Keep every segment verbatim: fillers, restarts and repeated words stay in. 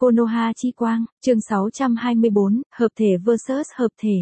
Konoha Chi Quang, chương sáu trăm hai mươi tư, hợp thể versus hợp thể.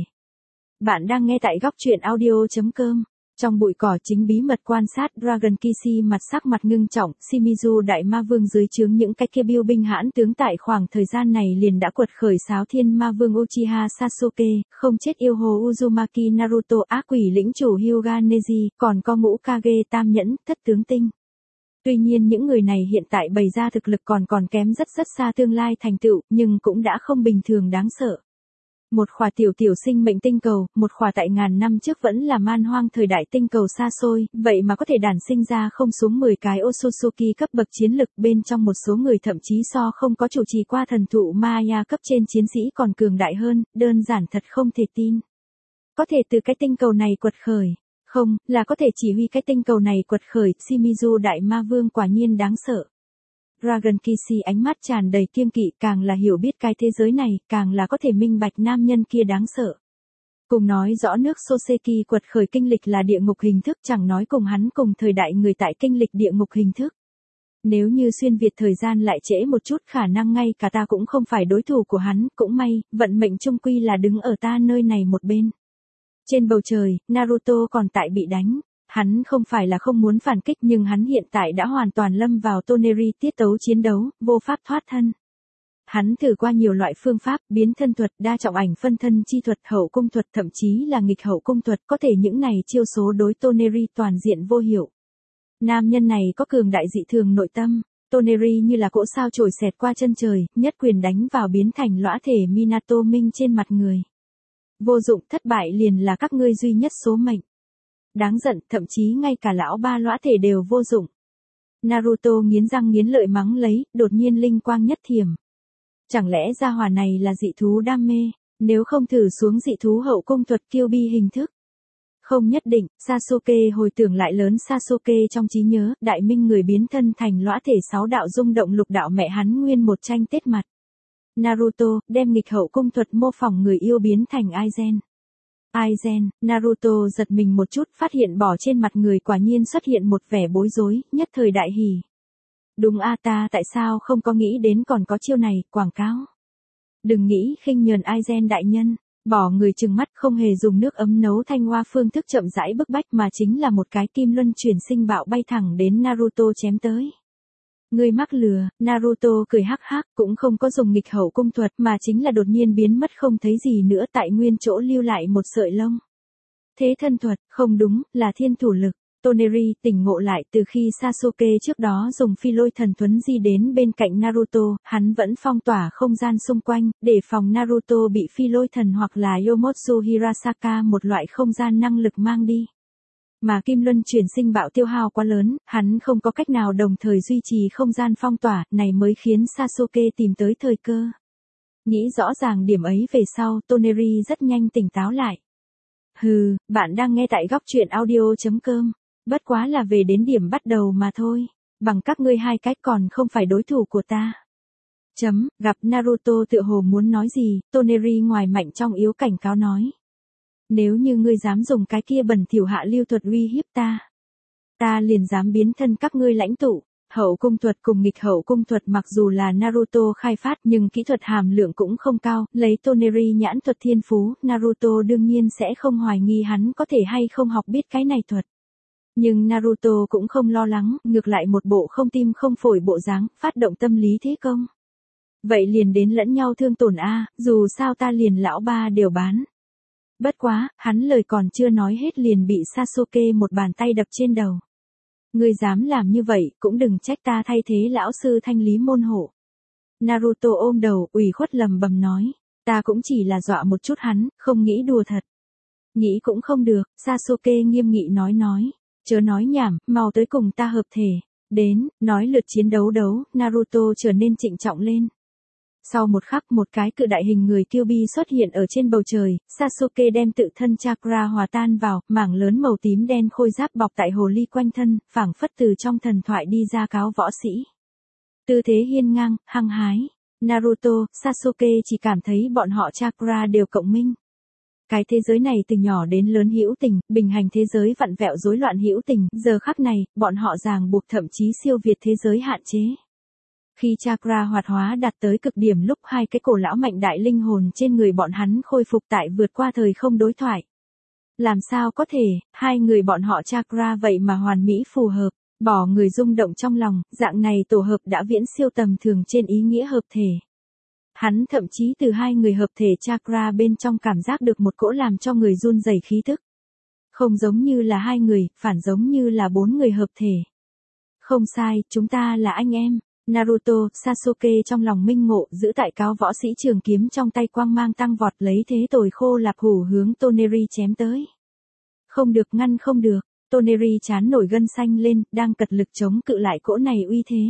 Bạn đang nghe tại góc truyện audio chấm com. Trong bụi cỏ chính bí mật quan sát Dragon Kishi mặt sắc mặt ngưng trọng, Shimizu đại ma vương dưới trướng những cái kia biêu binh hãn tướng tại khoảng thời gian này liền đã quật khởi Sáo Thiên ma vương Uchiha Sasuke, không chết yêu hồ Uzumaki Naruto, ác quỷ lĩnh chủ Hyuga Neji, còn có ngũ Kage tam nhẫn, thất tướng tinh. Tuy nhiên những người này hiện tại bày ra thực lực còn còn kém rất rất xa tương lai thành tựu, nhưng cũng đã không bình thường đáng sợ. Một khỏa tiểu tiểu sinh mệnh tinh cầu, một khỏa tại ngàn năm trước vẫn là man hoang thời đại tinh cầu xa xôi, vậy mà có thể đản sinh ra không xuống mười cái Otsutsuki cấp bậc chiến lực, bên trong một số người thậm chí so không có chủ trì qua thần thụ Maya cấp trên chiến sĩ còn cường đại hơn, đơn giản thật không thể tin. Có thể từ cái tinh cầu này quật khởi. Không, là có thể chỉ huy cái tinh cầu này quật khởi, Shimizu đại ma vương quả nhiên đáng sợ. Dragon Kishi ánh mắt tràn đầy kiêng kỵ, càng là hiểu biết cái thế giới này, càng là có thể minh bạch nam nhân kia đáng sợ. Cùng nói rõ nước Soseki quật khởi kinh lịch là địa ngục hình thức, chẳng nói cùng hắn cùng thời đại người tại kinh lịch địa ngục hình thức. Nếu như xuyên Việt thời gian lại trễ một chút, khả năng ngay cả ta cũng không phải đối thủ của hắn, cũng may, vận mệnh chung quy là đứng ở ta nơi này một bên. Trên bầu trời, Naruto còn tại bị đánh. Hắn không phải là không muốn phản kích, nhưng hắn hiện tại đã hoàn toàn lâm vào Toneri tiết tấu chiến đấu, vô pháp thoát thân. Hắn thử qua nhiều loại phương pháp, biến thân thuật, đa trọng ảnh phân thân chi thuật, hậu cung thuật, thậm chí là nghịch hậu cung thuật, có thể những này chiêu số đối Toneri toàn diện vô hiệu. Nam nhân này có cường đại dị thường nội tâm. Toneri như là cỗ sao trổi xẹt qua chân trời, nhất quyền đánh vào biến thành lõa thể Minato Minh trên mặt người. Vô dụng, thất bại liền là các ngươi duy nhất số mệnh. Đáng giận, thậm chí ngay cả lão ba lõa thể đều vô dụng. Naruto nghiến răng nghiến lợi mắng lấy, đột nhiên linh quang nhất thiểm. Chẳng lẽ gia hỏa này là dị thú đam mê, nếu không thử xuống dị thú hậu cung thuật Kyuubi hình thức? Không nhất định, Sasuke hồi tưởng lại lớn Sasuke trong trí nhớ, đại minh người biến thân thành lõa thể sáu đạo rung động lục đạo mẹ hắn nguyên một tranh tết mặt. Naruto, đem nghịch hậu cung thuật mô phỏng người yêu biến thành Aizen. Aizen, Naruto giật mình một chút, phát hiện bỏ trên mặt người quả nhiên xuất hiện một vẻ bối rối, nhất thời đại hỉ. Đúng a, ta tại sao không có nghĩ đến còn có chiêu này, quảng cáo. Đừng nghĩ khinh nhờn Aizen đại nhân, bỏ người trừng mắt, không hề dùng nước ấm nấu thanh hoa phương thức chậm rãi bức bách mà chính là một cái kim luân chuyển sinh bạo bay thẳng đến Naruto chém tới. Ngươi mắc lừa, Naruto cười hắc hắc, cũng không có dùng nghịch hậu cung thuật mà chính là đột nhiên biến mất không thấy gì nữa, tại nguyên chỗ lưu lại một sợi lông. Thế thân thuật, không đúng, là thiên thủ lực. Toneri tỉnh ngộ lại từ khi Sasuke trước đó dùng phi lôi thần thuấn di đến bên cạnh Naruto, hắn vẫn phong tỏa không gian xung quanh, để phòng Naruto bị phi lôi thần hoặc là Yomotsu Hirasaka một loại không gian năng lực mang đi. Mà kim luân chuyển sinh bạo tiêu hao quá lớn, hắn không có cách nào đồng thời duy trì không gian phong tỏa, này mới khiến Sasuke tìm tới thời cơ. Nghĩ rõ ràng điểm ấy về sau, Toneri rất nhanh tỉnh táo lại. Hừ, bạn đang nghe tại góc truyện audio chấm com, bất quá là về đến điểm bắt đầu mà thôi, bằng các ngươi hai cách còn không phải đối thủ của ta. Chấm, gặp Naruto tựa hồ muốn nói gì, Toneri ngoài mạnh trong yếu cảnh cáo nói. Nếu như ngươi dám dùng cái kia bẩn thỉu hạ lưu thuật uy hiếp ta, ta liền dám biến thân các ngươi lãnh tụ. Hậu cung thuật cùng nghịch hậu cung thuật mặc dù là Naruto khai phát nhưng kỹ thuật hàm lượng cũng không cao, lấy Toneri nhãn thuật thiên phú, Naruto đương nhiên sẽ không hoài nghi hắn có thể hay không học biết cái này thuật. Nhưng Naruto cũng không lo lắng, ngược lại một bộ không tim không phổi bộ dáng, phát động tâm lý thế công. Vậy liền đến lẫn nhau thương tổn a, dù sao ta liền lão ba đều bán. Bất quá, hắn lời còn chưa nói hết liền bị Sasuke một bàn tay đập trên đầu. Ngươi dám làm như vậy, cũng đừng trách ta thay thế lão sư thanh lý môn hộ. Naruto ôm đầu, ủy khuất lầm bầm nói, ta cũng chỉ là dọa một chút hắn, không nghĩ đùa thật. Nghĩ cũng không được, Sasuke nghiêm nghị nói nói, chớ nói nhảm, mau tới cùng ta hợp thể. Đến, nói lượt chiến đấu đấu, Naruto trở nên trịnh trọng lên. Sau một khắc một cái cự đại hình người Kyuubi xuất hiện ở trên bầu trời, Sasuke đem tự thân chakra hòa tan vào, mảng lớn màu tím đen khôi giáp bọc tại hồ ly quanh thân, phảng phất từ trong thần thoại đi ra cáo võ sĩ. Tư thế hiên ngang, hăng hái. Naruto, Sasuke chỉ cảm thấy bọn họ chakra đều cộng minh. Cái thế giới này từ nhỏ đến lớn hữu tình, bình hành thế giới vặn vẹo rối loạn hữu tình, giờ khắc này, bọn họ ràng buộc thậm chí siêu việt thế giới hạn chế. Khi chakra hoạt hóa đạt tới cực điểm lúc hai cái cổ lão mạnh đại linh hồn trên người bọn hắn khôi phục tại vượt qua thời không đối thoại. Làm sao có thể, hai người bọn họ chakra vậy mà hoàn mỹ phù hợp, bỏ người rung động trong lòng, dạng này tổ hợp đã viễn siêu tầm thường trên ý nghĩa hợp thể. Hắn thậm chí từ hai người hợp thể chakra bên trong cảm giác được một cỗ làm cho người run rẩy khí tức. Không giống như là hai người, phản giống như là bốn người hợp thể. Không sai, chúng ta là anh em. Naruto, Sasuke trong lòng minh ngộ giữ tại cáo võ sĩ trường kiếm trong tay quang mang tăng vọt lấy thế tồi khô lạp hủ hướng Toneri chém tới. Không được ngăn không được, Toneri chán nổi gân xanh lên, đang cật lực chống cự lại cỗ này uy thế.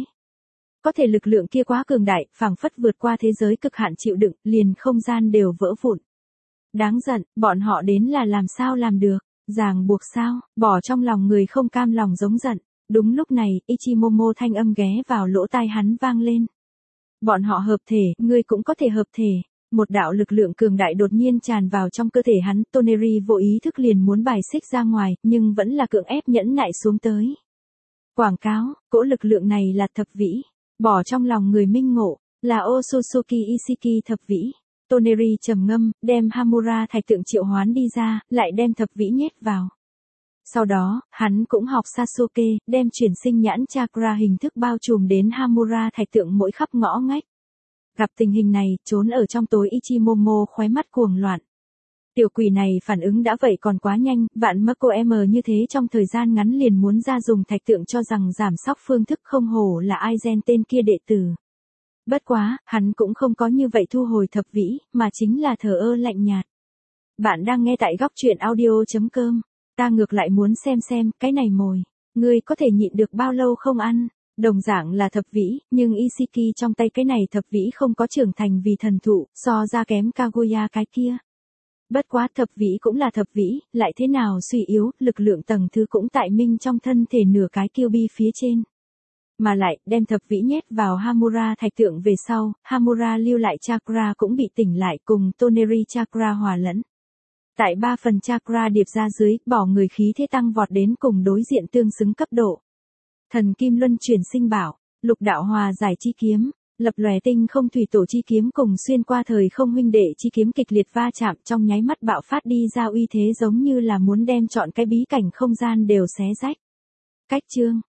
Có thể lực lượng kia quá cường đại, phảng phất vượt qua thế giới cực hạn chịu đựng, liền không gian đều vỡ vụn. Đáng giận, bọn họ đến là làm sao làm được, ràng buộc sao, bỏ trong lòng người không cam lòng giống giận. Đúng lúc này, Ichimomo thanh âm ghé vào lỗ tai hắn vang lên. Bọn họ hợp thể, ngươi cũng có thể hợp thể. Một đạo lực lượng cường đại đột nhiên tràn vào trong cơ thể hắn, Toneri vô ý thức liền muốn bài xích ra ngoài, nhưng vẫn là cưỡng ép nhẫn nại xuống tới. Quảng cáo, cỗ lực lượng này là thập vĩ, bỏ trong lòng người minh ngộ, là Otsutsuki Ishiki thập vĩ. Toneri trầm ngâm, đem Hamura thạch tượng triệu hoán đi ra, lại đem thập vĩ nhét vào. Sau đó, hắn cũng học Sasuke, đem chuyển sinh nhãn chakra hình thức bao trùm đến Hamura thạch tượng mỗi khắp ngõ ngách. Gặp tình hình này, trốn ở trong tối Ichimomo khóe mắt cuồng loạn. Tiểu quỷ này phản ứng đã vậy còn quá nhanh, vạn Marco M như thế trong thời gian ngắn liền muốn ra dùng thạch tượng cho rằng giảm sóc phương thức không hổ là Aizen tên kia đệ tử. Bất quá, hắn cũng không có như vậy thu hồi thập vĩ, mà chính là thờ ơ lạnh nhạt. Bạn đang nghe tại góc truyện audio.com. Ta ngược lại muốn xem xem, cái này mồi, ngươi có thể nhịn được bao lâu không ăn. Đồng dạng là thập vĩ, nhưng Ishiki trong tay cái này thập vĩ không có trưởng thành vì thần thụ, so ra kém Kaguya cái kia. Bất quá thập vĩ cũng là thập vĩ, lại thế nào suy yếu, lực lượng tầng thứ cũng tại minh trong thân thể nửa cái Kyuubi phía trên. Mà lại, đem thập vĩ nhét vào Hamura thạch tượng về sau, Hamura lưu lại chakra cũng bị tỉnh lại cùng Toneri chakra hòa lẫn. Tại ba phần chakra điệp ra dưới, bỏ người khí thế tăng vọt đến cùng đối diện tương xứng cấp độ. Thần Kim Luân chuyển sinh bảo, lục đạo hòa giải chi kiếm, lập lòe tinh không thủy tổ chi kiếm cùng xuyên qua thời không huynh đệ chi kiếm kịch liệt va chạm trong nháy mắt bạo phát đi ra uy thế giống như là muốn đem chọn cái bí cảnh không gian đều xé rách. Cách chương,